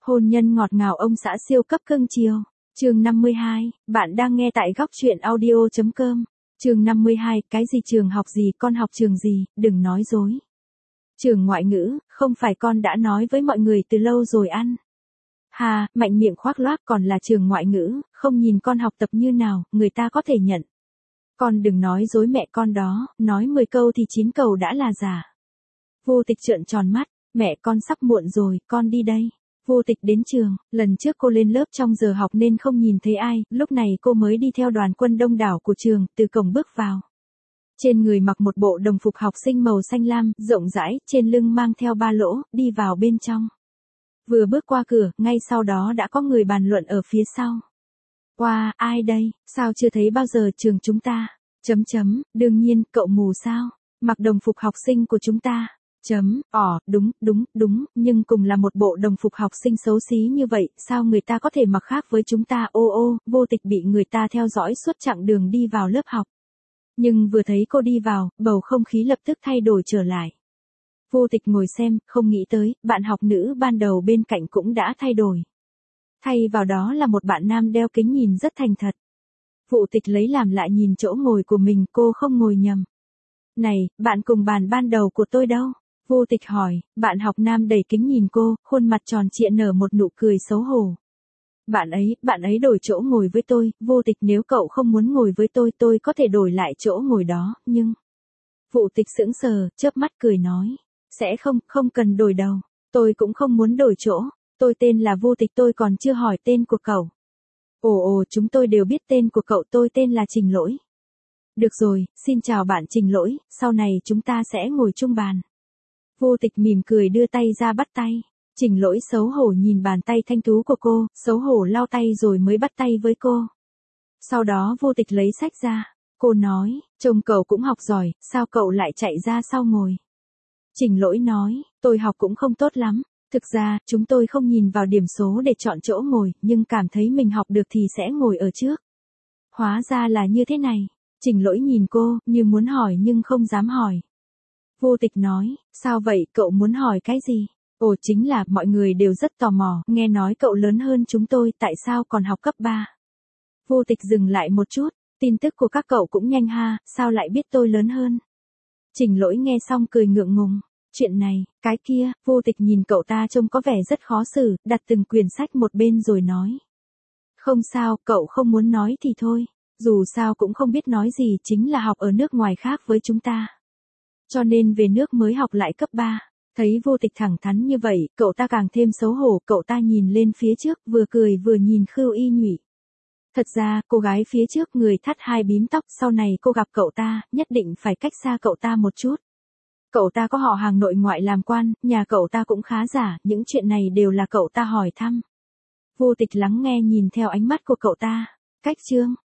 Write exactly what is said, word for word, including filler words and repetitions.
Hôn nhân ngọt ngào ông xã siêu cấp cưng chiều. Chương năm mươi hai, bạn đang nghe tại góc truyện audio chấm com. Chương năm mươi hai, cái gì trường học gì, con học trường gì, đừng nói dối. Trường ngoại ngữ, không phải con đã nói với mọi người từ lâu rồi ăn. Hà, mạnh miệng khoác loác, còn là trường ngoại ngữ, không nhìn con học tập như nào, người ta có thể nhận. Con đừng nói dối mẹ con đó, nói mười câu thì chín câu đã là giả. Vô Tịch trợn tròn mắt, mẹ con sắp muộn rồi, con đi đây. Vô Tịch đến trường, lần trước cô lên lớp trong giờ học nên không nhìn thấy ai, lúc này cô mới đi theo đoàn quân đông đảo của trường, từ cổng bước vào. Trên người mặc một bộ đồng phục học sinh màu xanh lam, rộng rãi, trên lưng mang theo ba lỗ, đi vào bên trong. Vừa bước qua cửa, ngay sau đó đã có người bàn luận ở phía sau. Wow, ai đây, sao chưa thấy bao giờ trường chúng ta? Chấm chấm, đương nhiên, cậu mù sao? Mặc đồng phục học sinh của chúng ta. Chấm, ỏ, đúng, đúng, đúng, nhưng cùng là một bộ đồng phục học sinh xấu xí như vậy, sao người ta có thể mặc khác với chúng ta? Ô ô, Vô Tịch bị người ta theo dõi suốt chặng đường đi vào lớp học. Nhưng vừa thấy cô đi vào, bầu không khí lập tức thay đổi trở lại. Vô Tịch ngồi xem, không nghĩ tới, bạn học nữ ban đầu bên cạnh cũng đã thay đổi. Thay vào đó là một bạn nam đeo kính nhìn rất thành thật. Vô Tịch lấy làm lại nhìn chỗ ngồi của mình, cô không ngồi nhầm. Này, bạn cùng bàn ban đầu của tôi đâu? Vô Tịch hỏi, bạn học nam đẩy kính nhìn cô, khuôn mặt tròn trịa nở một nụ cười xấu hổ. Bạn ấy, bạn ấy đổi chỗ ngồi với tôi, Vô Tịch, nếu cậu không muốn ngồi với tôi, tôi có thể đổi lại chỗ ngồi đó, nhưng... Vô Tịch sững sờ, chớp mắt cười nói, sẽ không, không cần đổi đâu, tôi cũng không muốn đổi chỗ, tôi tên là Vô Tịch, tôi còn chưa hỏi tên của cậu. Ồ ồ, chúng tôi đều biết tên của cậu, tôi tên là Trình Lỗi. Được rồi, xin chào bạn Trình Lỗi, sau này chúng ta sẽ ngồi chung bàn. Vô Tịch mỉm cười đưa tay ra bắt tay. Trình Lỗi xấu hổ nhìn bàn tay thanh tú của cô, xấu hổ lau tay rồi mới bắt tay với cô. Sau đó Vô Tịch lấy sách ra. Cô nói, trông cậu cũng học giỏi, sao cậu lại chạy ra sau ngồi? Trình Lỗi nói, tôi học cũng không tốt lắm. Thực ra, chúng tôi không nhìn vào điểm số để chọn chỗ ngồi, nhưng cảm thấy mình học được thì sẽ ngồi ở trước. Hóa ra là như thế này. Trình Lỗi nhìn cô, như muốn hỏi nhưng không dám hỏi. Vô Tịch nói, sao vậy, cậu muốn hỏi cái gì? Ồ, chính là, mọi người đều rất tò mò, nghe nói cậu lớn hơn chúng tôi, tại sao còn học cấp ba? Vô Tịch dừng lại một chút, tin tức của các cậu cũng nhanh ha, sao lại biết tôi lớn hơn? Trình Lỗi nghe xong cười ngượng ngùng, chuyện này, cái kia, Vô Tịch nhìn cậu ta trông có vẻ rất khó xử, đặt từng quyển sách một bên rồi nói. Không sao, cậu không muốn nói thì thôi, dù sao cũng không biết nói gì, chính là học ở nước ngoài khác với chúng ta. Cho nên về nước mới học lại cấp ba. Thấy Vô Tịch thẳng thắn như vậy, cậu ta càng thêm xấu hổ, cậu ta nhìn lên phía trước, vừa cười vừa nhìn Khưu Y Nhụy. Thật ra, cô gái phía trước người thắt hai bím tóc, sau này cô gặp cậu ta, nhất định phải cách xa cậu ta một chút. Cậu ta có họ hàng nội ngoại làm quan, nhà cậu ta cũng khá giả, những chuyện này đều là cậu ta hỏi thăm. Vô Tịch lắng nghe nhìn theo ánh mắt của cậu ta. Cách chương,